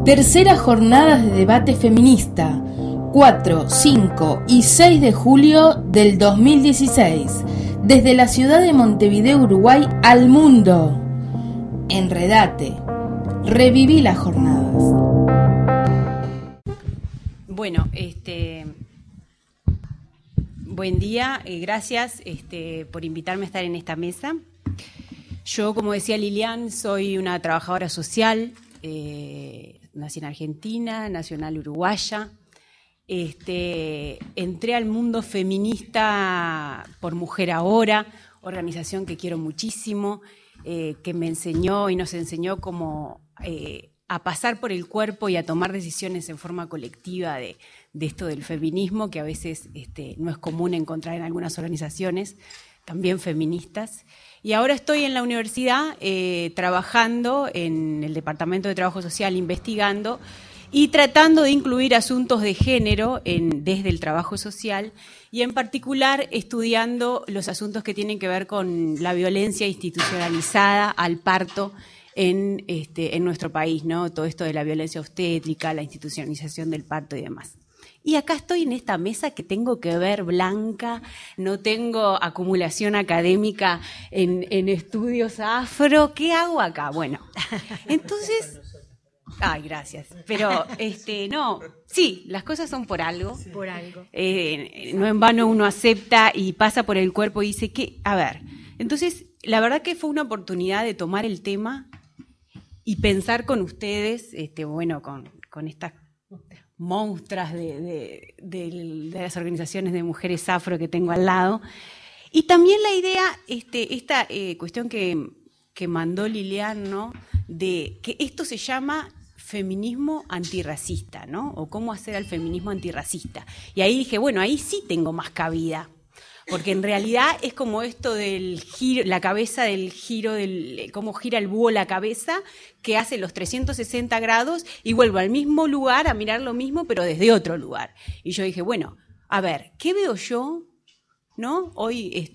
Tercera jornada de debate feminista, 4, 5 y 6 de julio del 2016, desde la ciudad de Montevideo, Uruguay, al mundo. Enredate, reviví las jornadas. Bueno, buen día, gracias por invitarme a estar en esta mesa. Yo, como decía Lilian, soy una trabajadora social, nací en Argentina, nacional uruguaya. Entré al mundo feminista por Mujer Ahora, organización que quiero muchísimo, que me enseñó y nos enseñó cómo a pasar por el cuerpo y a tomar decisiones en forma colectiva de esto del feminismo, que a veces no es común encontrar en algunas organizaciones, también feministas. Y ahora estoy en la universidad trabajando en el Departamento de Trabajo Social, investigando y tratando de incluir asuntos de género desde el trabajo social y en particular estudiando los asuntos que tienen que ver con la violencia institucionalizada al parto en nuestro país, ¿no? Todo esto de la violencia obstétrica, la institucionalización del parto y demás. Y acá estoy en esta mesa que tengo que ver blanca, no tengo acumulación académica en estudios afro. ¿Qué hago acá? Bueno, entonces... Ay, gracias. Pero, no, sí, las cosas son por algo. Por algo. No en vano uno acepta y pasa por el cuerpo y dice, a ver, entonces, la verdad que fue una oportunidad de tomar el tema y pensar con ustedes, con estas monstruas de las organizaciones de mujeres afro que tengo al lado. Y también la idea, esta cuestión que mandó Lilian, ¿no? De que esto se llama feminismo antirracista, ¿no? O cómo hacer al feminismo antirracista. Y ahí dije, bueno, ahí sí tengo más cabida. Porque en realidad es como esto del giro, la cabeza del giro, cómo gira el búho la cabeza, que hace los 360 grados y vuelvo al mismo lugar a mirar lo mismo, pero desde otro lugar. Y yo dije, bueno, a ver, ¿qué veo yo? ¿No? Hoy,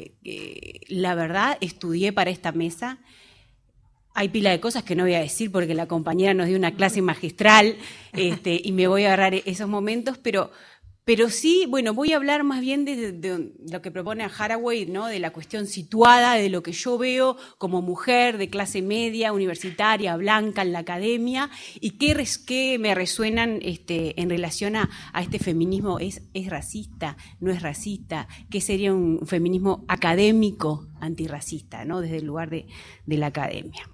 la verdad, estudié para esta mesa. Hay pila de cosas que no voy a decir porque la compañera nos dio una clase magistral y me voy a agarrar esos momentos, pero sí, bueno, voy a hablar más bien de lo que propone Haraway, ¿no? De la cuestión situada, de lo que yo veo como mujer de clase media, universitaria, blanca en la academia, y qué me resuenan en relación a este feminismo. ¿Es racista? ¿No es racista? ¿Qué sería un feminismo académico antirracista, ¿no? Desde el lugar de la academia.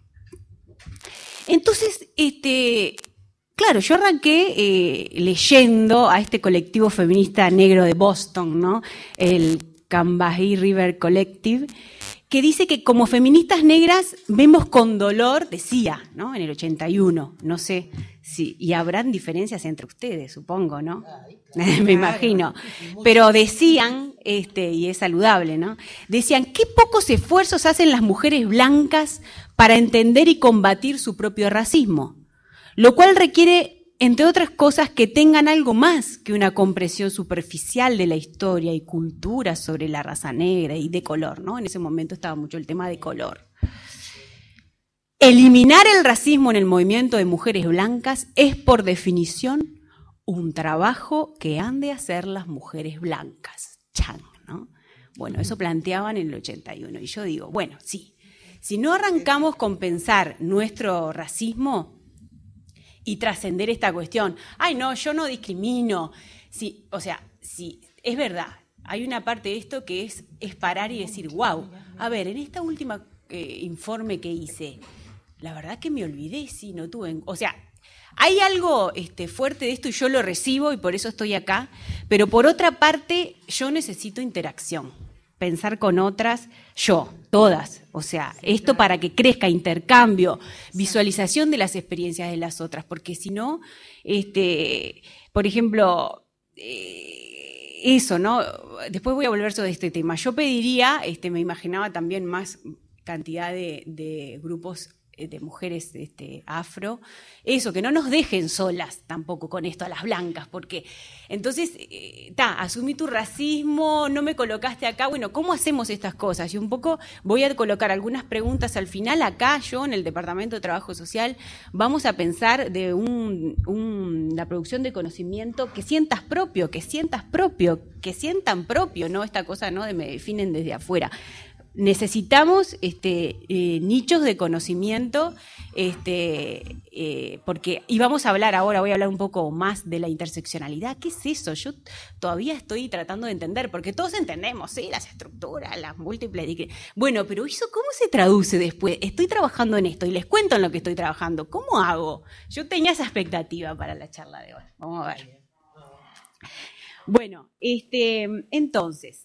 Entonces, claro, yo arranqué leyendo a este colectivo feminista negro de Boston, ¿no? El Combahee River Collective, que dice que como feministas negras vemos con dolor, decía, ¿no? En el 81, no sé si, y habrán diferencias entre ustedes, supongo, ¿no? Me imagino. Pero decían, y es saludable, ¿no? Decían, qué pocos esfuerzos hacen las mujeres blancas para entender y combatir su propio racismo, lo cual requiere, entre otras cosas, que tengan algo más que una comprensión superficial de la historia y cultura sobre la raza negra y de color, ¿no? En ese momento estaba mucho el tema de color. Eliminar el racismo en el movimiento de mujeres blancas es, por definición, un trabajo que han de hacer las mujeres blancas. Chan, ¿no? Bueno, eso planteaban en el 81. Y yo digo, bueno, sí, si no arrancamos con pensar nuestro racismo y trascender esta cuestión, ay no, yo no discrimino, sí, o sea, sí, es verdad, hay una parte de esto que es parar y decir, wow, a ver, en esta última informe que hice, la verdad que me olvidé, sí, no tuve, o sea, hay algo fuerte de esto y yo lo recibo y por eso estoy acá, pero por otra parte yo necesito interacción, pensar con otras, todas, o sea, esto para que crezca, intercambio, visualización de las experiencias de las otras, porque si no, por ejemplo, eso, ¿no? Después voy a volver sobre este tema. Yo pediría, me imaginaba también más cantidad de grupos de mujeres afro, eso, que no nos dejen solas tampoco con esto a las blancas, porque entonces, asumí tu racismo, no me colocaste acá, bueno, ¿cómo hacemos estas cosas? Y un poco voy a colocar algunas preguntas al final acá, yo en el Departamento de Trabajo Social, vamos a pensar de la producción de conocimiento que sientan propio, ¿no? Esta cosa, ¿no?, de me definen desde afuera. Necesitamos nichos de conocimiento, porque, y vamos a hablar ahora, voy a hablar un poco más de la interseccionalidad. ¿Qué es eso? Yo todavía estoy tratando de entender, porque todos entendemos, ¿sí?, las estructuras, las múltiples. Bueno, pero ¿eso cómo se traduce después? Estoy trabajando en esto y les cuento en lo que estoy trabajando. ¿Cómo hago? Yo tenía esa expectativa para la charla de hoy. Vamos a ver. Bueno, entonces...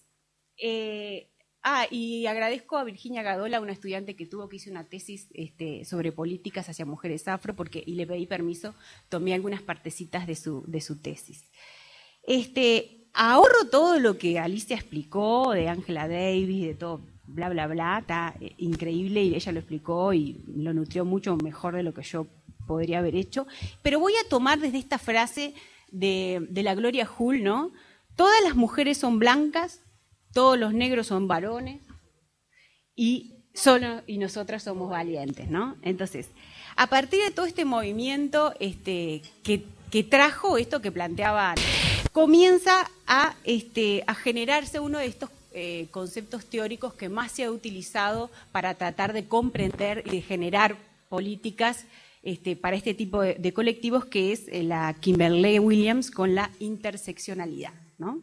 y agradezco a Virginia Gadola, una estudiante que hizo una tesis sobre políticas hacia mujeres afro, y le pedí permiso, tomé algunas partecitas de su tesis. Ahorro todo lo que Alicia explicó, de Angela Davis, de todo, bla, bla, bla, está increíble, y ella lo explicó y lo nutrió mucho mejor de lo que yo podría haber hecho, pero voy a tomar desde esta frase de la Gloria Hull, ¿no? Todas las mujeres son blancas, todos los negros son varones y nosotras somos valientes, ¿no? Entonces, a partir de todo este movimiento que trajo esto que planteaba, comienza a generarse uno de estos conceptos teóricos que más se ha utilizado para tratar de comprender y de generar políticas para este tipo de colectivos, que es la Kimberlé Williams con la interseccionalidad, ¿no?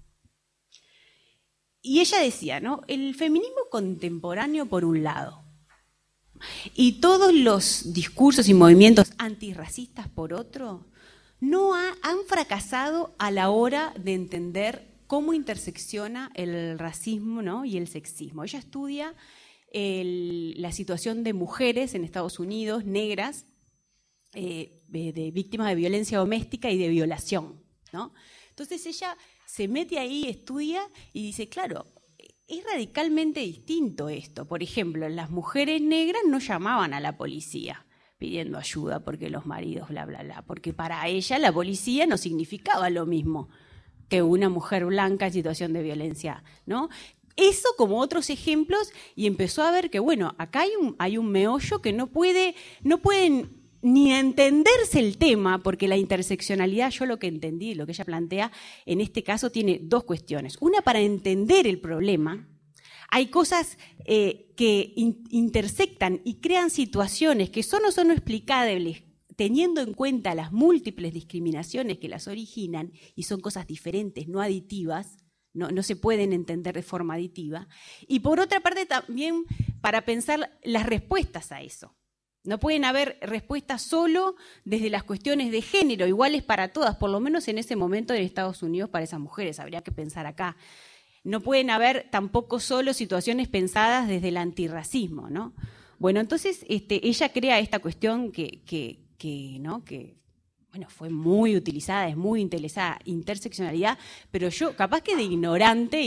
Y ella decía, ¿no?, el feminismo contemporáneo por un lado y todos los discursos y movimientos antirracistas por otro, han fracasado a la hora de entender cómo intersecciona el racismo, ¿no?, y el sexismo. Ella estudia la situación de mujeres en Estados Unidos, negras, de víctimas de violencia doméstica y de violación, ¿no? Entonces ella se mete ahí, estudia y dice, claro, es radicalmente distinto esto. Por ejemplo, las mujeres negras no llamaban a la policía pidiendo ayuda porque los maridos, bla, bla, bla, porque para ella la policía no significaba lo mismo que una mujer blanca en situación de violencia, ¿no? Eso como otros ejemplos, y empezó a ver que, bueno, acá hay un meollo que no pueden ni entenderse el tema, porque la interseccionalidad, yo lo que entendí, lo que ella plantea, en este caso tiene dos cuestiones. Una, para entender el problema, hay cosas que intersectan y crean situaciones que son o son explicables teniendo en cuenta las múltiples discriminaciones que las originan, y son cosas diferentes, no aditivas, no se pueden entender de forma aditiva. Y por otra parte también para pensar las respuestas a eso. No pueden haber respuestas solo desde las cuestiones de género, iguales para todas, por lo menos en ese momento en Estados Unidos para esas mujeres, habría que pensar acá. No pueden haber tampoco solo situaciones pensadas desde el antirracismo, ¿no? Bueno, entonces ella crea esta cuestión que bueno, fue muy utilizada, es muy interesada, interseccionalidad, pero yo capaz que de ignorante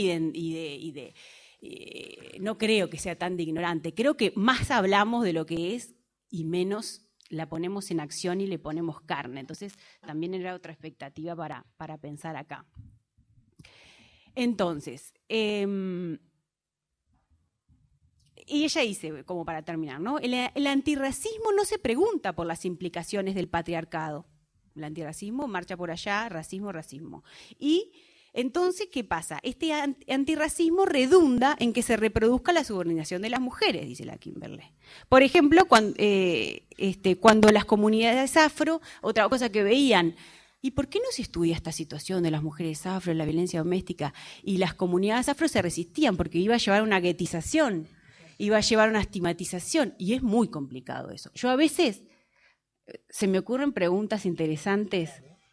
no creo que sea tan de ignorante, creo que más hablamos de lo que es y menos la ponemos en acción y le ponemos carne. Entonces, también era otra expectativa para pensar acá. Entonces, y ella dice, como para terminar, ¿no?, el antirracismo no se pregunta por las implicaciones del patriarcado. El antirracismo marcha por allá, racismo, racismo. Y entonces, ¿qué pasa? Este antirracismo redunda en que se reproduzca la subordinación de las mujeres, dice la Kimberlé. Por ejemplo, cuando las comunidades afro, otra cosa que veían, ¿y por qué no se estudia esta situación de las mujeres afro, la violencia doméstica? Y las comunidades afro se resistían porque iba a llevar a una guetización, iba a llevar a una estigmatización, y es muy complicado eso. Yo a veces se me ocurren preguntas interesantes,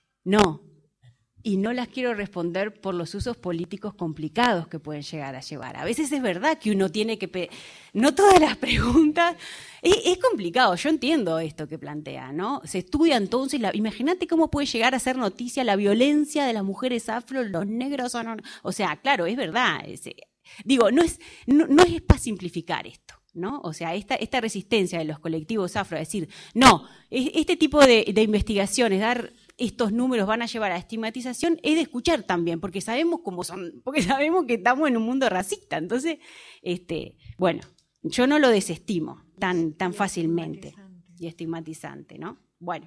y no las quiero responder por los usos políticos complicados que pueden llegar a llevar. A veces es verdad que uno tiene que... No todas las preguntas... Es complicado, yo entiendo esto que plantea, ¿no? Se estudia entonces... Imagínate cómo puede llegar a ser noticia la violencia de las mujeres afro, los negros... O sea, claro, es verdad. No es para simplificar esto. ¿no? O sea, esta resistencia de los colectivos afro a decir, no, este tipo de investigaciones, dar estos números van a llevar a la estigmatización, es de escuchar también, porque sabemos cómo son, porque sabemos que estamos en un mundo racista. Entonces, bueno, yo no lo desestimo tan fácilmente y estigmatizante, ¿no? Bueno.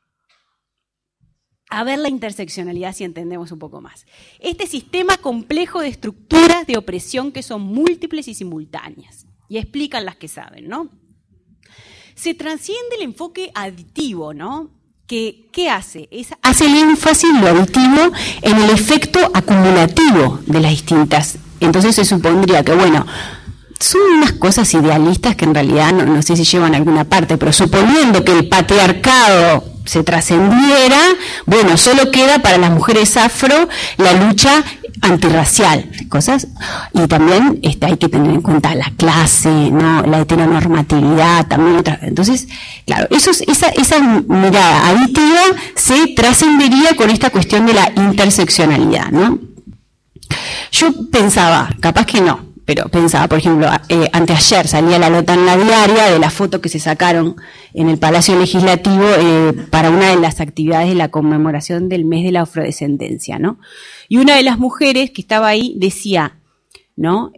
A ver la interseccionalidad si entendemos un poco más. Este sistema complejo de estructuras de opresión que son múltiples y simultáneas. Y explican las que saben, ¿no? Se trasciende el enfoque aditivo, ¿no? ¿Qué hace? Hace el énfasis, lo aditivo, en el efecto acumulativo de las distintas. Entonces se supondría que, bueno, son unas cosas idealistas que en realidad no sé si llevan a alguna parte, pero suponiendo que el patriarcado se trascendiera, bueno, solo queda para las mujeres afro la lucha antirracial, cosas, y también hay que tener en cuenta la clase, ¿no? La heteronormatividad, también otras. Entonces, claro, esa mirada aditiva se trascendería con esta cuestión de la interseccionalidad, ¿no? Yo pensaba, capaz que no, pero pensaba, por ejemplo, anteayer salía la nota en la diaria de la foto que se sacaron en el Palacio Legislativo para una de las actividades de la conmemoración del mes de la afrodescendencia, ¿no? Y una de las mujeres que estaba ahí decía, ¿no?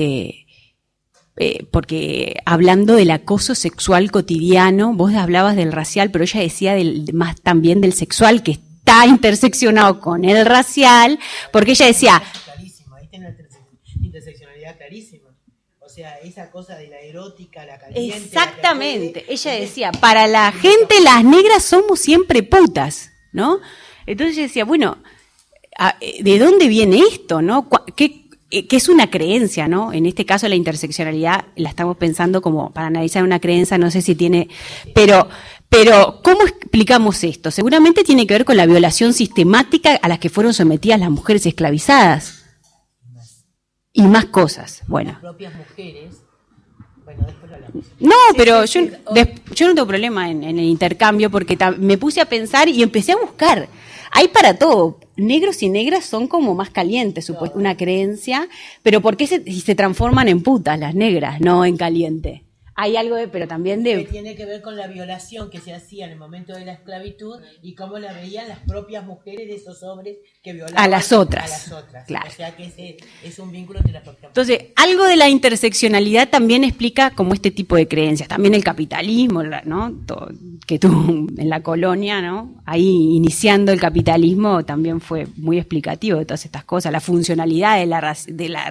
Porque hablando del acoso sexual cotidiano, vos hablabas del racial, pero ella decía más también del sexual, que está interseccionado con el racial, porque ella decía... Clarísimo, ahí tiene interseccionalidad clarísima. O sea, esa cosa de la erótica, la caliente... Exactamente, ella decía, para la gente las negras somos siempre putas, ¿no? Entonces ella decía, bueno, ¿de dónde viene esto, no? ¿Qué es una creencia, ¿no? En este caso la interseccionalidad la estamos pensando como para analizar una creencia, no sé si tiene... Pero ¿cómo explicamos esto? Seguramente tiene que ver con la violación sistemática a la que fueron sometidas las mujeres esclavizadas. Y más cosas, bueno. Las propias mujeres... Bueno, después lo hablamos. No, pero yo no tengo problema en el intercambio porque me puse a pensar y empecé a buscar. Hay para todo. Negros y negras son como más calientes, una creencia, pero ¿por qué se transforman en putas las negras, no en caliente? Hay algo pero también que tiene que ver con la violación que se hacía en el momento de la esclavitud y cómo la veían las propias mujeres de esos hombres que violaban a las otras. Claro. O sea que es un vínculo entre las propias mujeres. Entonces, algo de la interseccionalidad también explica como este tipo de creencias. También el capitalismo, ¿no? Todo, que tuvo en la colonia, ¿no? Ahí iniciando el capitalismo también fue muy explicativo de todas estas cosas. La funcionalidad de la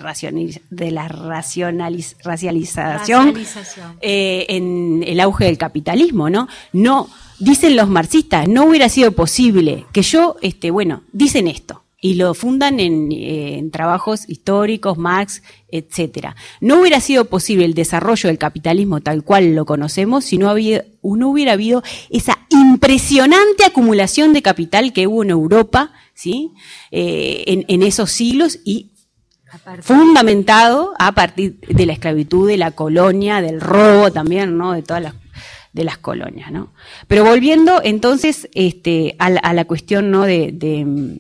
racialización. En el auge del capitalismo, ¿no? No, dicen los marxistas, no hubiera sido posible que dicen esto, y lo fundan en trabajos históricos, Marx, etcétera. No hubiera sido posible el desarrollo del capitalismo tal cual lo conocemos si no hubiera habido esa impresionante acumulación de capital que hubo en Europa, ¿sí? En esos siglos y fundamentado a partir de la esclavitud, de la colonia, del robo también, ¿no? De todas las colonias, ¿no? Pero volviendo entonces a la cuestión, ¿no? de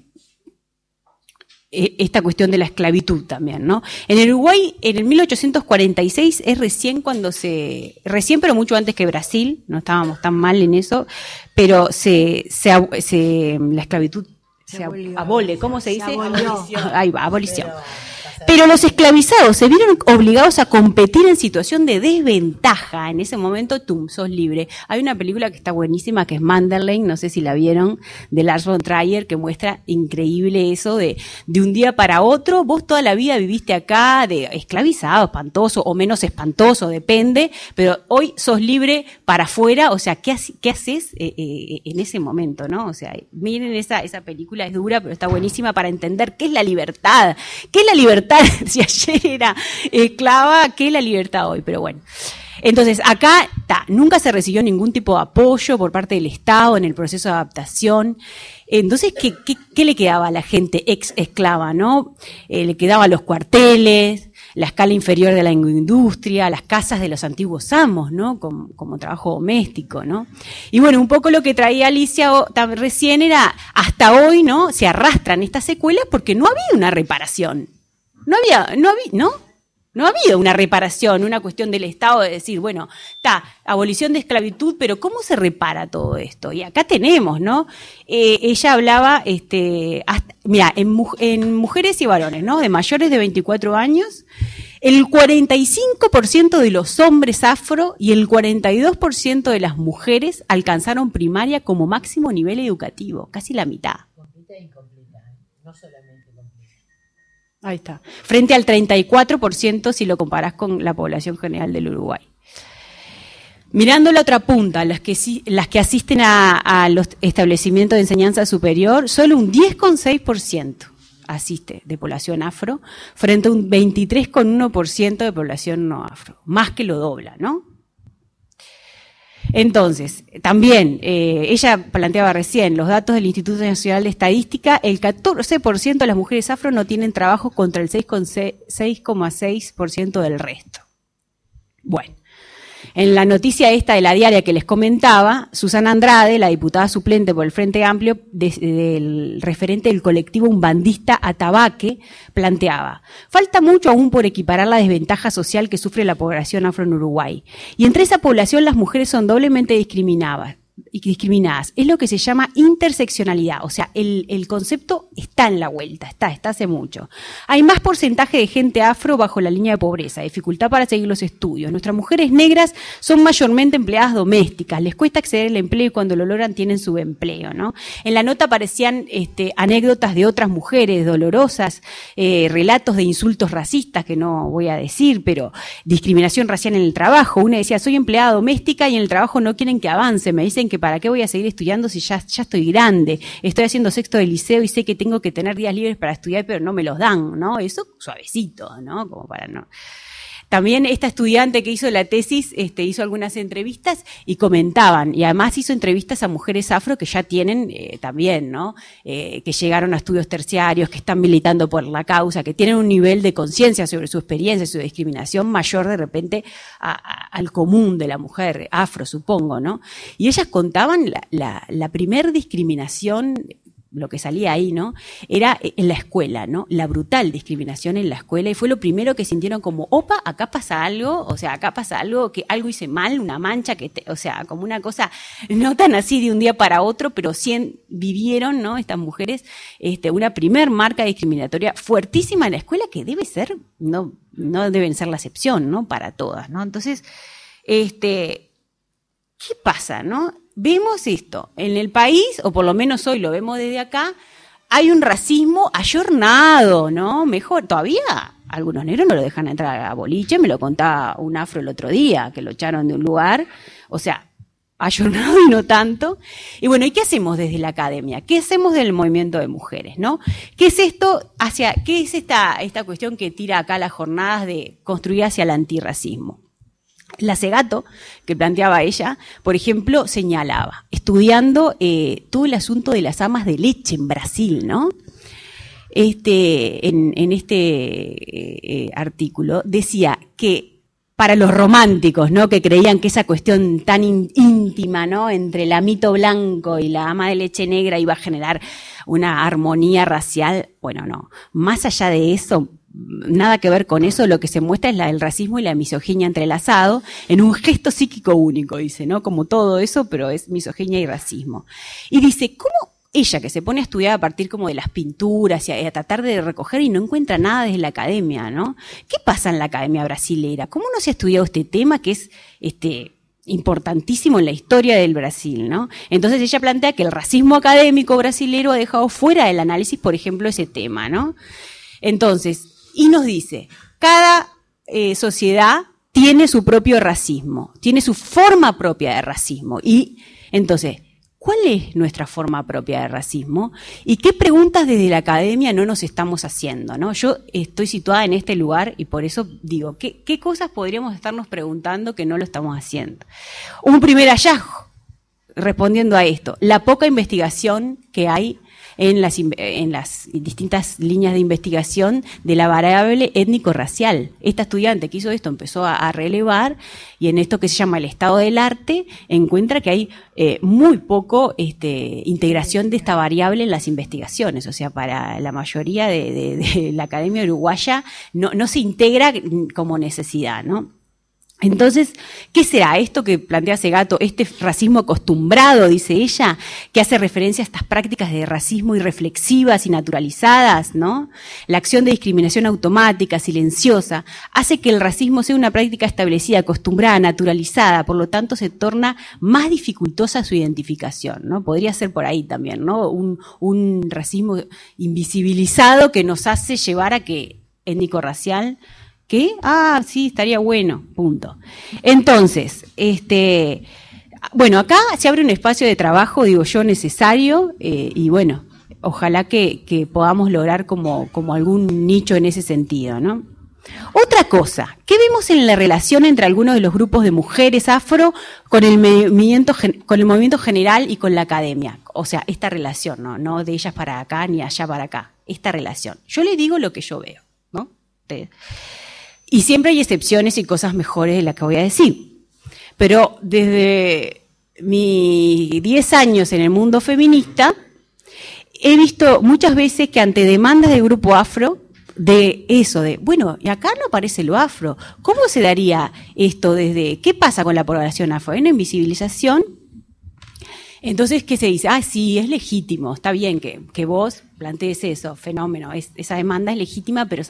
esta cuestión de la esclavitud también, ¿no? En el Uruguay, en el 1846 es recién pero mucho antes que Brasil, no estábamos tan mal en eso, pero la esclavitud se abole, ¿cómo se dice? Ahí va, abolición. Pero los esclavizados se vieron obligados a competir en situación de desventaja. En ese momento, sos libre. Hay una película que está buenísima, que es Manderley, no sé si la vieron, de Lars von Trier, que muestra increíble eso de un día para otro. Vos toda la vida viviste acá de esclavizado, espantoso, o menos espantoso, depende, pero hoy sos libre para afuera. O sea, ¿qué haces en ese momento, no? O sea, miren esa película, es dura, pero está buenísima para entender qué es la libertad. ¿Qué es la libertad? Si ayer era esclava, ¿qué es la libertad hoy? Pero bueno. Entonces, acá nunca se recibió ningún tipo de apoyo por parte del Estado en el proceso de adaptación. Entonces, ¿qué le quedaba a la gente ex esclava, no? Le quedaban los cuarteles, la escala inferior de la industria, las casas de los antiguos amos, ¿no? Como trabajo doméstico, ¿no? Y bueno, un poco lo que traía Alicia recién era, hasta hoy, ¿no? Se arrastran estas secuelas porque no había una reparación. No había, ¿no? No ha habido una reparación, una cuestión del Estado de decir, bueno, está, abolición de esclavitud, pero ¿cómo se repara todo esto? Y acá tenemos, ¿no? Ella hablaba, mira, en mujeres y varones, ¿no? De mayores de 24 años, el 45% de los hombres afro y el 42% de las mujeres alcanzaron primaria como máximo nivel educativo, casi la mitad. Completa e incompleta, no solamente completa. Ahí está. Frente al 34% si lo comparás con la población general del Uruguay. Mirando la otra punta, las que asisten a los establecimientos de enseñanza superior, solo un 10,6% asiste de población afro, frente a un 23,1% de población no afro. Más que lo dobla, ¿no? Entonces, también, ella planteaba recién, los datos del Instituto Nacional de Estadística, el 14% de las mujeres afro no tienen trabajo contra el 6,6% del resto. Bueno, en la noticia esta de la diaria que les comentaba, Susana Andrade, la diputada suplente por el Frente Amplio, del referente del colectivo umbandista Atabaque, planteaba: falta mucho aún por equiparar la desventaja social que sufre la población afro en Uruguay. Y entre esa población las mujeres son doblemente discriminadas. Es lo que se llama interseccionalidad, o sea, el concepto está en la vuelta, está hace mucho. Hay más porcentaje de gente afro bajo la línea de pobreza, dificultad para seguir los estudios. Nuestras mujeres negras son mayormente empleadas domésticas, les cuesta acceder al empleo y cuando lo logran tienen subempleo, ¿no? En la nota aparecían anécdotas de otras mujeres dolorosas, relatos de insultos racistas que no voy a decir, pero discriminación racial en el trabajo. Una decía: soy empleada doméstica y en el trabajo no quieren que avance, me dicen que para qué voy a seguir estudiando si ya estoy grande, estoy haciendo sexto de liceo y sé que tengo que tener días libres para estudiar, pero no me los dan, ¿no? Eso suavecito, ¿no? Como para no. También esta estudiante que hizo la tesis hizo algunas entrevistas y comentaban, y además hizo entrevistas a mujeres afro que ya tienen también, ¿no? Que llegaron a estudios terciarios, que están militando por la causa, que tienen un nivel de conciencia sobre su experiencia, su discriminación mayor de repente al común de la mujer afro, supongo, ¿no? Y ellas contaban la primer discriminación, lo que salía ahí, ¿no? Era en la escuela, ¿no? La brutal discriminación en la escuela, y fue lo primero que sintieron como, opa, acá pasa algo, o sea, acá pasa algo, que algo hice mal, una mancha, o sea, como una cosa no tan así de un día para otro, pero sí vivieron, ¿no? Estas mujeres, una primer marca discriminatoria fuertísima en la escuela que debe ser, no deben ser la excepción, ¿no? Para todas, ¿no? Entonces, ¿qué pasa, no? Vemos esto, en el país, o por lo menos hoy lo vemos desde acá, hay un racismo ayornado, ¿no? Mejor, todavía algunos negros no lo dejan entrar a boliche, me lo contaba un afro el otro día, que lo echaron de un lugar, o sea, ayornado y no tanto. Y bueno, ¿y qué hacemos desde la academia? ¿Qué hacemos del movimiento de mujeres, no? ¿Qué es esto qué es esta cuestión que tira acá las jornadas de construir hacia el antirracismo? La Segato, que planteaba ella, por ejemplo, señalaba, estudiando todo el asunto de las amas de leche en Brasil, ¿no? En este artículo decía que para los románticos, ¿no? Que creían que esa cuestión tan íntima, ¿no? Entre el amito blanco y la ama de leche negra iba a generar una armonía racial. Bueno, no. Más allá de eso, nada que ver con eso, lo que se muestra es el racismo y la misoginia entrelazado en un gesto psíquico único, dice, ¿no? Como todo eso, pero es misoginia y racismo. Y dice, ¿cómo ella, que se pone a estudiar a partir como de las pinturas y a tratar de recoger y no encuentra nada desde la academia, ¿no? ¿Qué pasa en la academia brasilera? ¿Cómo no se ha estudiado este tema que es importantísimo en la historia del Brasil, ¿no? Entonces ella plantea que el racismo académico brasilero ha dejado fuera del análisis, por ejemplo, ese tema, ¿no? Entonces, y nos dice, cada sociedad tiene su propio racismo, tiene su forma propia de racismo. Y entonces, ¿cuál es nuestra forma propia de racismo? ¿Y qué preguntas desde la academia no nos estamos haciendo, ¿no? Yo estoy situada en este lugar y por eso digo, ¿qué cosas podríamos estarnos preguntando que no lo estamos haciendo? Un primer hallazgo, respondiendo a esto, la poca investigación que hay en las distintas líneas de investigación de la variable étnico-racial. Esta estudiante que hizo esto empezó a relevar, y en esto que se llama el estado del arte encuentra que hay muy poco integración de esta variable en las investigaciones. O sea, para la mayoría de la academia uruguaya no se integra como necesidad, ¿no? Entonces, ¿qué será esto que plantea Segato, este racismo acostumbrado, dice ella, que hace referencia a estas prácticas de racismo irreflexivas y naturalizadas, ¿no? La acción de discriminación automática, silenciosa, hace que el racismo sea una práctica establecida, acostumbrada, naturalizada, por lo tanto se torna más dificultosa su identificación, ¿no? Podría ser por ahí también, ¿no? Un racismo invisibilizado que nos hace llevar a que étnico-racial. ¿Qué? Ah, sí, estaría bueno, punto. Entonces, bueno, acá se abre un espacio de trabajo, digo yo, necesario, y bueno, ojalá que podamos lograr como algún nicho en ese sentido, ¿no? Otra cosa, ¿qué vemos en la relación entre algunos de los grupos de mujeres afro con el movimiento general y con la academia? O sea, esta relación, no de ellas para acá ni allá para acá, esta relación. Yo le digo lo que yo veo, ¿no? Y siempre hay excepciones y cosas mejores de las que voy a decir. Pero desde mis 10 años en el mundo feminista, he visto muchas veces que ante demandas del grupo afro, bueno, y acá no aparece lo afro, ¿cómo se daría esto qué pasa con la población afro? ¿Hay una invisibilización? Entonces, ¿qué se dice? Ah, sí, es legítimo, está bien que vos plantees eso, fenómeno, esa demanda es legítima, pero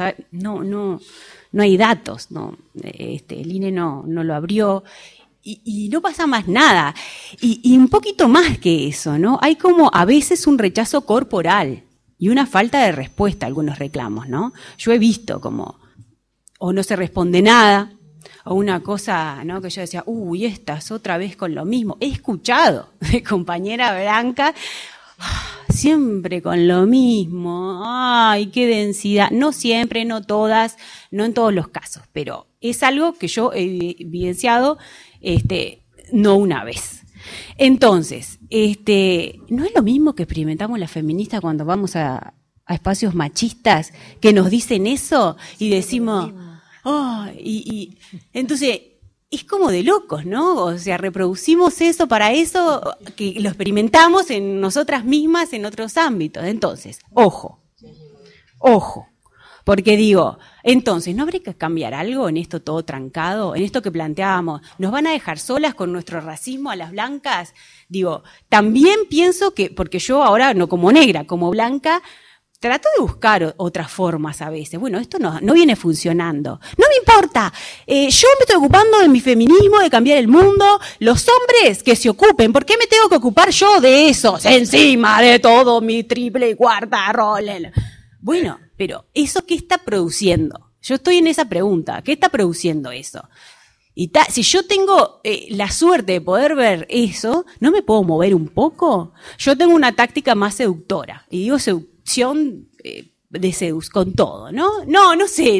no hay datos, ¿no? El INE no lo abrió y no pasa más nada. Y un poquito más que eso, ¿no? Hay como a veces un rechazo corporal y una falta de respuesta a algunos reclamos, ¿no? Yo he visto como o no se responde nada, o una cosa, ¿no? Que yo decía, estás otra vez con lo mismo. He escuchado de compañera blanca, siempre con lo mismo, ay, qué densidad. No siempre, no todas, no en todos los casos, pero es algo que yo he evidenciado, no una vez. Entonces, no es lo mismo que experimentamos las feministas cuando vamos a espacios machistas que nos dicen eso y decimos, entonces es como de locos, ¿no? O sea, reproducimos eso para eso, que lo experimentamos en nosotras mismas en otros ámbitos. Entonces, ojo, porque digo, entonces, ¿no habría que cambiar algo en esto todo trancado? En esto que planteábamos, ¿nos van a dejar solas con nuestro racismo a las blancas? Digo, también pienso que, porque yo ahora no como negra, como blanca, trato de buscar otras formas a veces. Bueno, esto no viene funcionando. No me importa. Yo me estoy ocupando de mi feminismo, de cambiar el mundo. Los hombres que se ocupen. ¿Por qué me tengo que ocupar yo de esos? Encima de todo mi triple y cuarta rol. Bueno, pero ¿eso qué está produciendo? Yo estoy en esa pregunta. ¿Qué está produciendo eso? Y si yo tengo la suerte de poder ver eso, ¿no me puedo mover un poco? Yo tengo una táctica más seductora. Y digo seductora de seduz con todo, ¿no? No sé,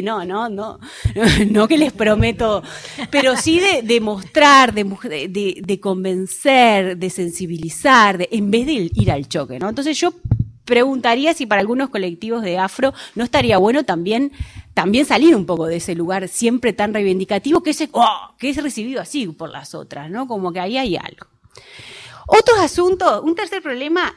no que les prometo, pero sí de mostrar, de convencer, de sensibilizar, en vez de ir al choque, ¿no? Entonces yo preguntaría si para algunos colectivos de afro no estaría bueno también salir un poco de ese lugar siempre tan reivindicativo que es recibido así por las otras, ¿no? Como que ahí hay algo. Otros asuntos, un tercer problema.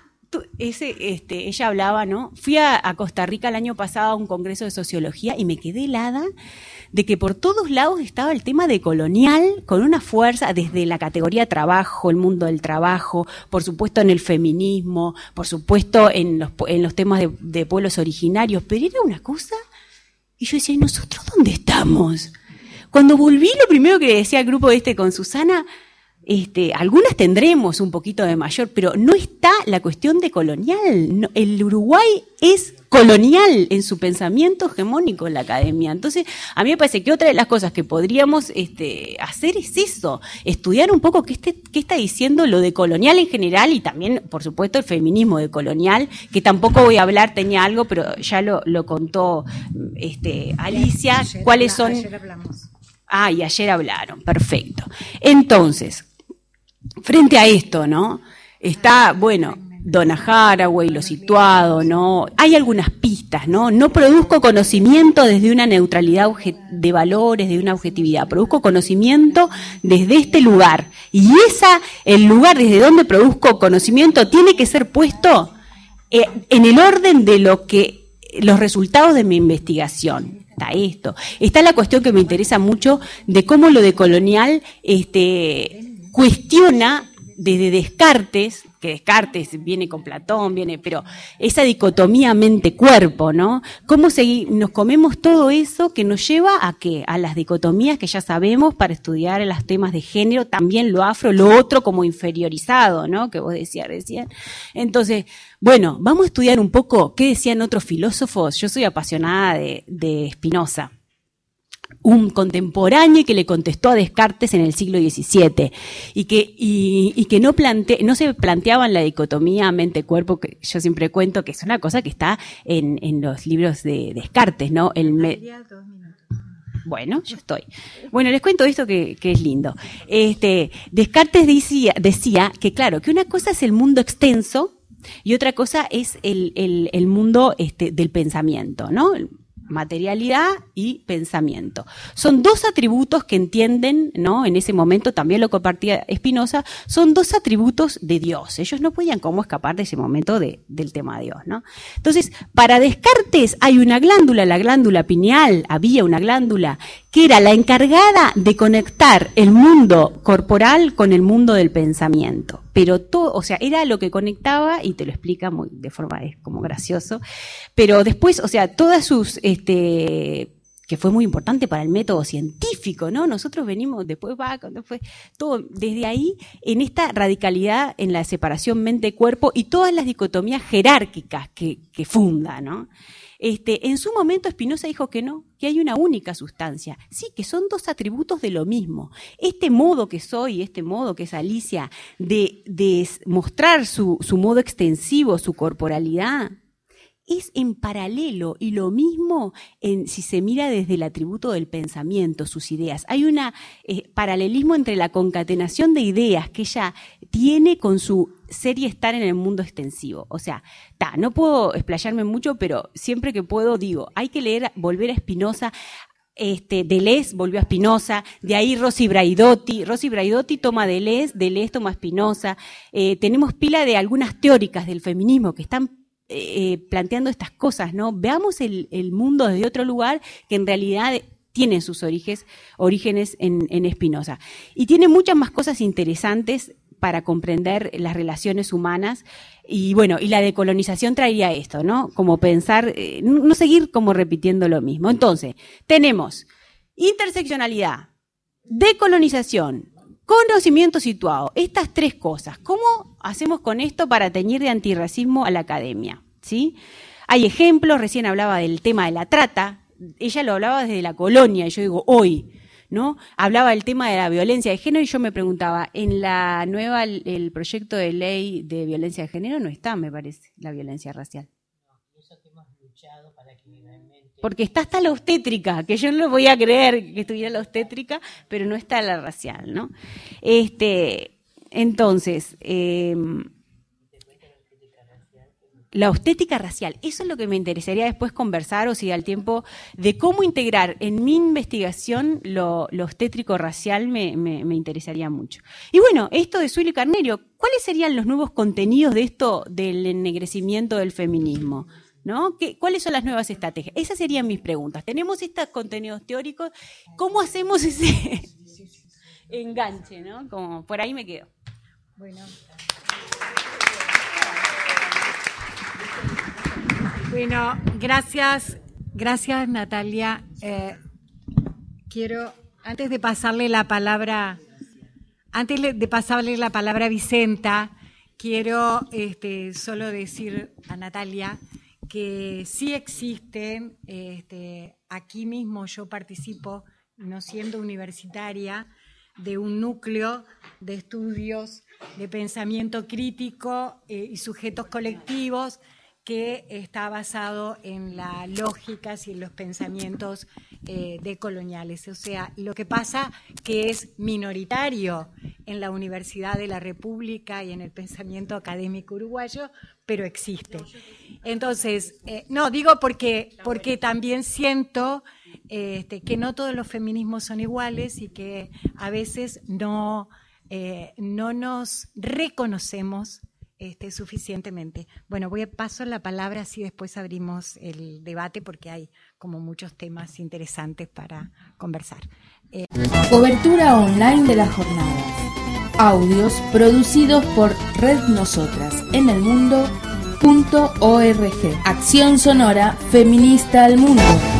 Ella hablaba, ¿no? Fui a Costa Rica el año pasado a un congreso de sociología y me quedé helada de que por todos lados estaba el tema de colonial con una fuerza desde la categoría trabajo, el mundo del trabajo, por supuesto en el feminismo, por supuesto en los temas de pueblos originarios, pero era una cosa, y yo decía, ¿y nosotros dónde estamos? Cuando volví, lo primero que le decía al grupo con Susana, algunas tendremos un poquito de mayor, pero no está la cuestión de colonial. No, el Uruguay es colonial en su pensamiento hegemónico en la academia. Entonces, a mí me parece que otra de las cosas que podríamos hacer es eso, estudiar un poco qué está diciendo lo de colonial en general y también, por supuesto, el feminismo de colonial, que tampoco voy a hablar, tenía algo, pero ya lo contó Alicia. ¿Cuáles son? Ayer hablamos. Y ayer hablaron, perfecto. Entonces, frente a esto, ¿no? Está, bueno, Donna Haraway, lo situado, ¿no? Hay algunas pistas, ¿no? No produzco conocimiento desde una neutralidad de valores, de una objetividad. Produzco conocimiento desde este lugar. Y el lugar desde donde produzco conocimiento tiene que ser puesto en el orden de los resultados de mi investigación. Está esto. Está la cuestión que me interesa mucho de cómo lo decolonial cuestiona desde Descartes, que Descartes viene con Platón, pero esa dicotomía mente-cuerpo, ¿no? Cómo nos comemos todo eso que nos lleva a ¿qué? A las dicotomías que ya sabemos para estudiar los temas de género, también lo afro, lo otro como inferiorizado, ¿no? Que vos decías recién. Entonces, bueno, vamos a estudiar un poco qué decían otros filósofos. Yo soy apasionada de Spinoza, un contemporáneo que le contestó a Descartes en el siglo XVII y que no se planteaban la dicotomía mente-cuerpo, que yo siempre cuento que es una cosa que está en los libros de Descartes, ¿no? Bueno, yo estoy. Bueno, les cuento esto que es lindo. Descartes decía que, claro, que una cosa es el mundo extenso y otra cosa es el mundo del pensamiento, ¿no? Materialidad y pensamiento. Son dos atributos que entienden, ¿no? En ese momento también lo compartía Spinoza, son dos atributos de Dios. Ellos no podían cómo escapar de ese momento del tema de Dios, ¿no? Entonces, para Descartes hay una glándula, la glándula pineal, había una glándula que era la encargada de conectar el mundo corporal con el mundo del pensamiento. Pero todo, o sea, era lo que conectaba, y te lo explica de forma como gracioso, pero después, o sea, todas sus, que fue muy importante para el método científico, ¿no? Nosotros venimos, después fue todo, desde ahí, en esta radicalidad en la separación mente-cuerpo y todas las dicotomías jerárquicas que funda, ¿no? En su momento Spinoza dijo que no, que hay una única sustancia. Sí, que son dos atributos de lo mismo. Este modo que soy, este modo que es Alicia, de mostrar su modo extensivo, su corporalidad, es en paralelo y lo mismo si se mira desde el atributo del pensamiento, sus ideas. Hay un paralelismo entre la concatenación de ideas que ella tiene con su ser y estar en el mundo extensivo. O sea, no puedo explayarme mucho, pero siempre que puedo digo, hay que leer, volver a Spinoza. Deleuze volvió a Spinoza, de ahí Rossi Braidotti toma Deleuze toma Spinoza. Tenemos pila de algunas teóricas del feminismo que están planteando estas cosas, ¿no? Veamos el mundo desde otro lugar que en realidad tiene sus orígenes en Spinoza. Y tiene muchas más cosas interesantes para comprender las relaciones humanas. Y bueno, y la decolonización traería esto, ¿no? Como pensar, no seguir como repitiendo lo mismo. Entonces, tenemos interseccionalidad, decolonización, conocimiento situado, estas tres cosas. ¿Cómo hacemos con esto para teñir de antirracismo a la academia? ¿Sí? Hay ejemplos, recién hablaba del tema de la trata, ella lo hablaba desde la colonia, y yo digo hoy, ¿no? Hablaba del tema de la violencia de género y yo me preguntaba, en la nueva, el proyecto de ley de violencia de género no está, me parece, la violencia racial. No, eso que hemos luchado para que realmente... Porque está hasta la obstétrica, que yo no lo podía creer que estuviera la obstétrica, pero no está la racial, ¿no? Entonces, la obstétrica racial, eso es lo que me interesaría después conversar, o si da el tiempo, de cómo integrar en mi investigación lo obstétrico racial me interesaría mucho. Y bueno, esto de Zuilo y Carneiro, ¿cuáles serían los nuevos contenidos de esto del ennegrecimiento del feminismo? ¿No? ¿Cuáles son las nuevas estrategias? Esas serían mis preguntas. Tenemos estos contenidos teóricos, ¿cómo hacemos ese enganche, ¿no? Como por ahí me quedo. Bueno, gracias Natalia. Quiero, antes de pasarle la palabra a Vicenta, quiero solo decir a Natalia que sí existen, aquí mismo yo participo, no siendo universitaria, de un núcleo de estudios de pensamiento crítico y sujetos colectivos que está basado en las lógicas y en los pensamientos decoloniales. O sea, lo que pasa que es minoritario en la Universidad de la República y en el pensamiento académico uruguayo, pero existe. Entonces, no, digo porque también siento que no todos los feminismos son iguales y que a veces no nos reconocemos suficientemente. Bueno, paso la palabra, así después abrimos el debate porque hay como muchos temas interesantes para conversar. Cobertura online de las jornadas. Audios producidos por Red Nosotras en el Mundo.org. Acción sonora feminista al mundo.